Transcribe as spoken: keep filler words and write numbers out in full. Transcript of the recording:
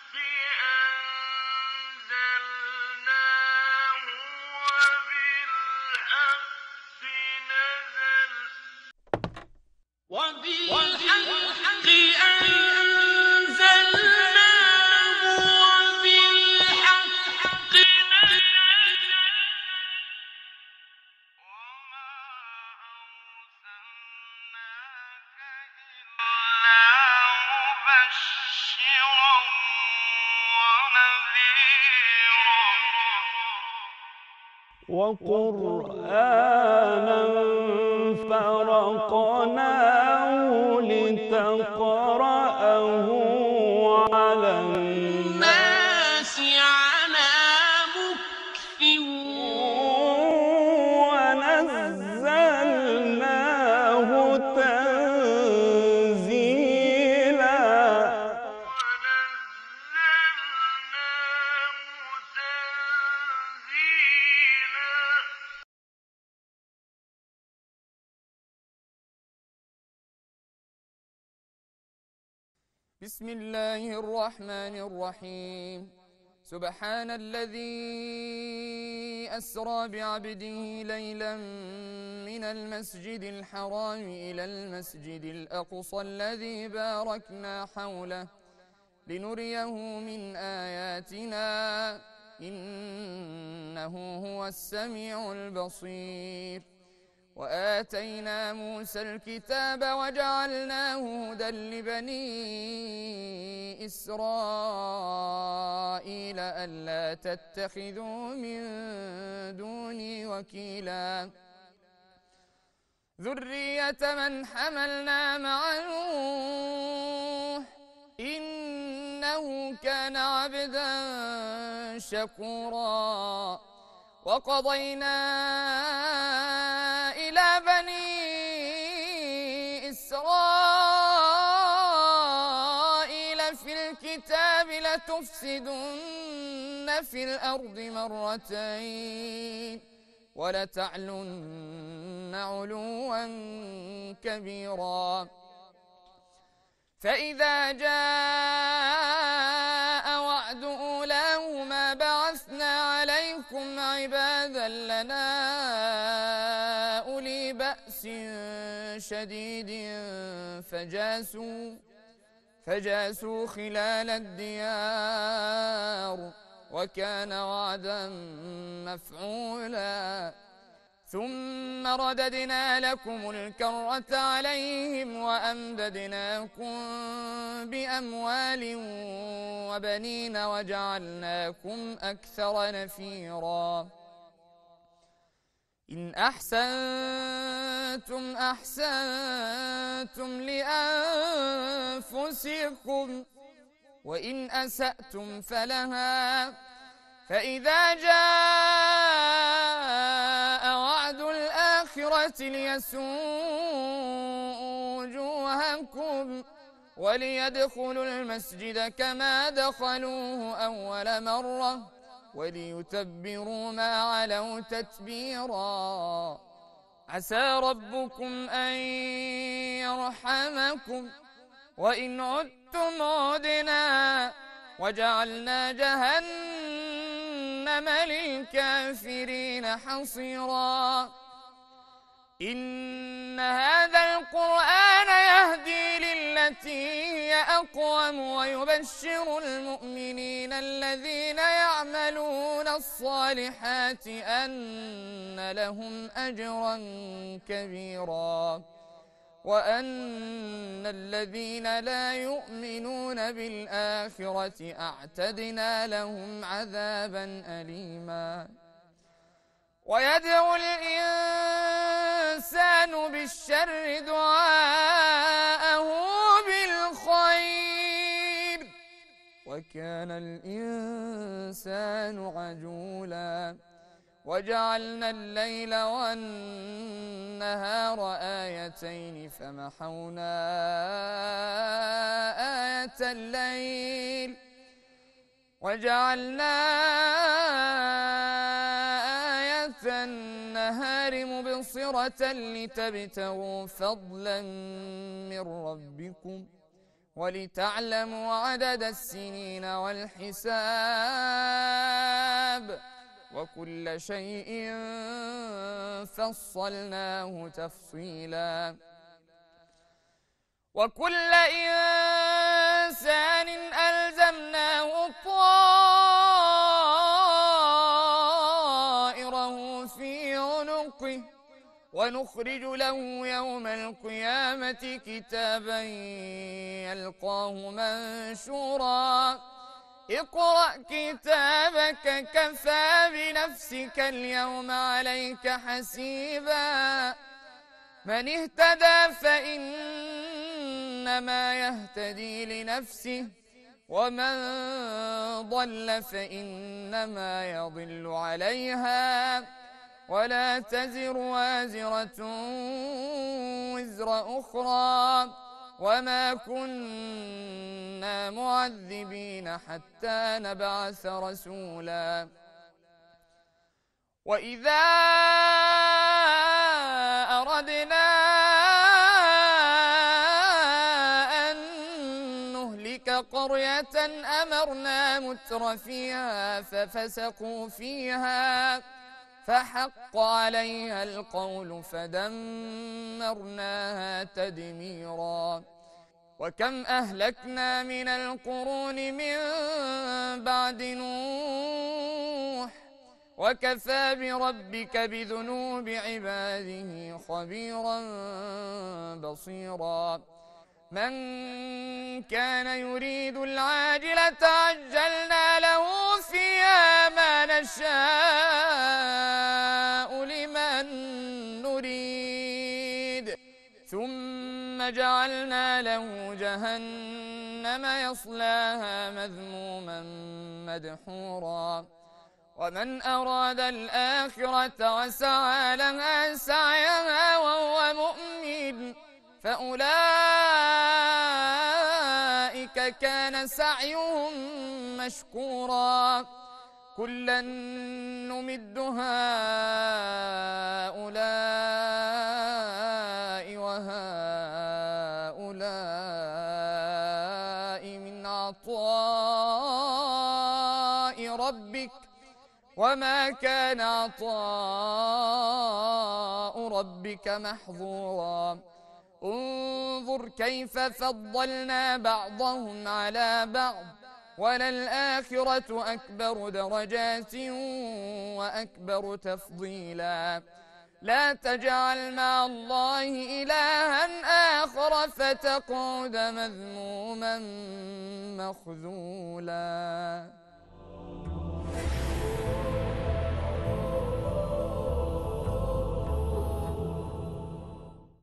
أنزلناه وبالحق نزل وبالحق أنزلناه وبالحق نزل وما أرسلناك إلا مبشرا ونذيرا وقرآنا فرقناه لتقرأه على الناس على مكث ونزلناه تنزيلا ونزلناه تنزيلا بسم الله الرحمن الرحيم سبحان الذي أسرى بعبده ليلا من المسجد الحرام إلى المسجد الأقصى الذي باركنا حوله لنريه من آياتنا إنه هو السميع البصير وآتينا موسى الكتاب وجعلناه هدى لبني إسرائيل ألا تتخذوا من دوني وكيلا ذرية من حملنا مع نوح إنه كان عبدا شكورا وقضينا إلى بني إسرائيل في الكتاب لتفسدن في الأرض مرتين ولتعلن علوا كبيرا فإذا جاء وعد أولاهما بعثنا عليكم عبادا لنا أولي بأس شديد فجاسوا فجاسوا خلال الديار وكان وعدا مفعولا ثم رددنا لكم الكرة عليهم وأمددناكم بأموال وبنين وجعلناكم أكثر نفيرا إن أحسنتم أحسنتم لأنفسكم وإن أسأتم فلها فإذا جاء وعد الآخرة ليسوءوا وجوهكم وليدخلوا المسجد كما دخلوه أول مرة وليتبروا ما علوا تتبيرا عسى ربكم أن يرحمكم وإن عدتم عدنا وجعلنا جهنم للكافرين حصيرا إن هذا القرآن يهدي للتي هي أقوم ويبشر المؤمنين الذين يعملون الصالحات أن لهم أجرا كبيرا وأن الذين لا يؤمنون بالآخرة أعتدنا لهم عذابا أليما ويدعو الإنسان بالشر دعاءه بالخير وكان الإنسان عجولا وجعلنا الليل والنهار آيتين فمحونا آية الليل وجعلنا آية النهار مبصرة لتبتغوا فضلا من ربكم ولتعلموا عدد السنين والحساب وكل شيء فصلناه تفصيلا وكل إنسان ألزمناه طائره في عنقه ونخرج له يوم القيامة كتابا يلقاه منشورا اقرأ كتابك كفى بنفسك اليوم عليك حسيبا من اهتدى فإنما يهتدي لنفسه ومن ضل فإنما يضل عليها ولا تزر وازرة وزر أخرى وما كنا معذبين حتى نبعث رسولا وإذا أردنا أن نهلك قرية أمرنا متر فيها ففسقوا فيها فحق عليها القول فدمرناها تدميرا وكم أهلكنا من القرون من بعد نوح وكفى بربك بذنوب عباده خبيرا بصيرا من كان يريد العاجلة عجلنا له فيها ما نشاء لمن نريد ثم جعلنا له جهنم يصلاها مذموما مدحورا ومن أراد الآخرة وسعى لها سعيها وهو مؤمن فأولئك كان سعيهم مشكورا كلا نمد هؤلاء وهؤلاء من عطاء ربك وما كان عطاء ربك محظورا انظر كيف فضلنا بعضهم على بعض وللآخرة أكبر درجات وأكبر تفضيلا لا تجعل مع الله إلها آخر فتقعد مذموما مخذولا.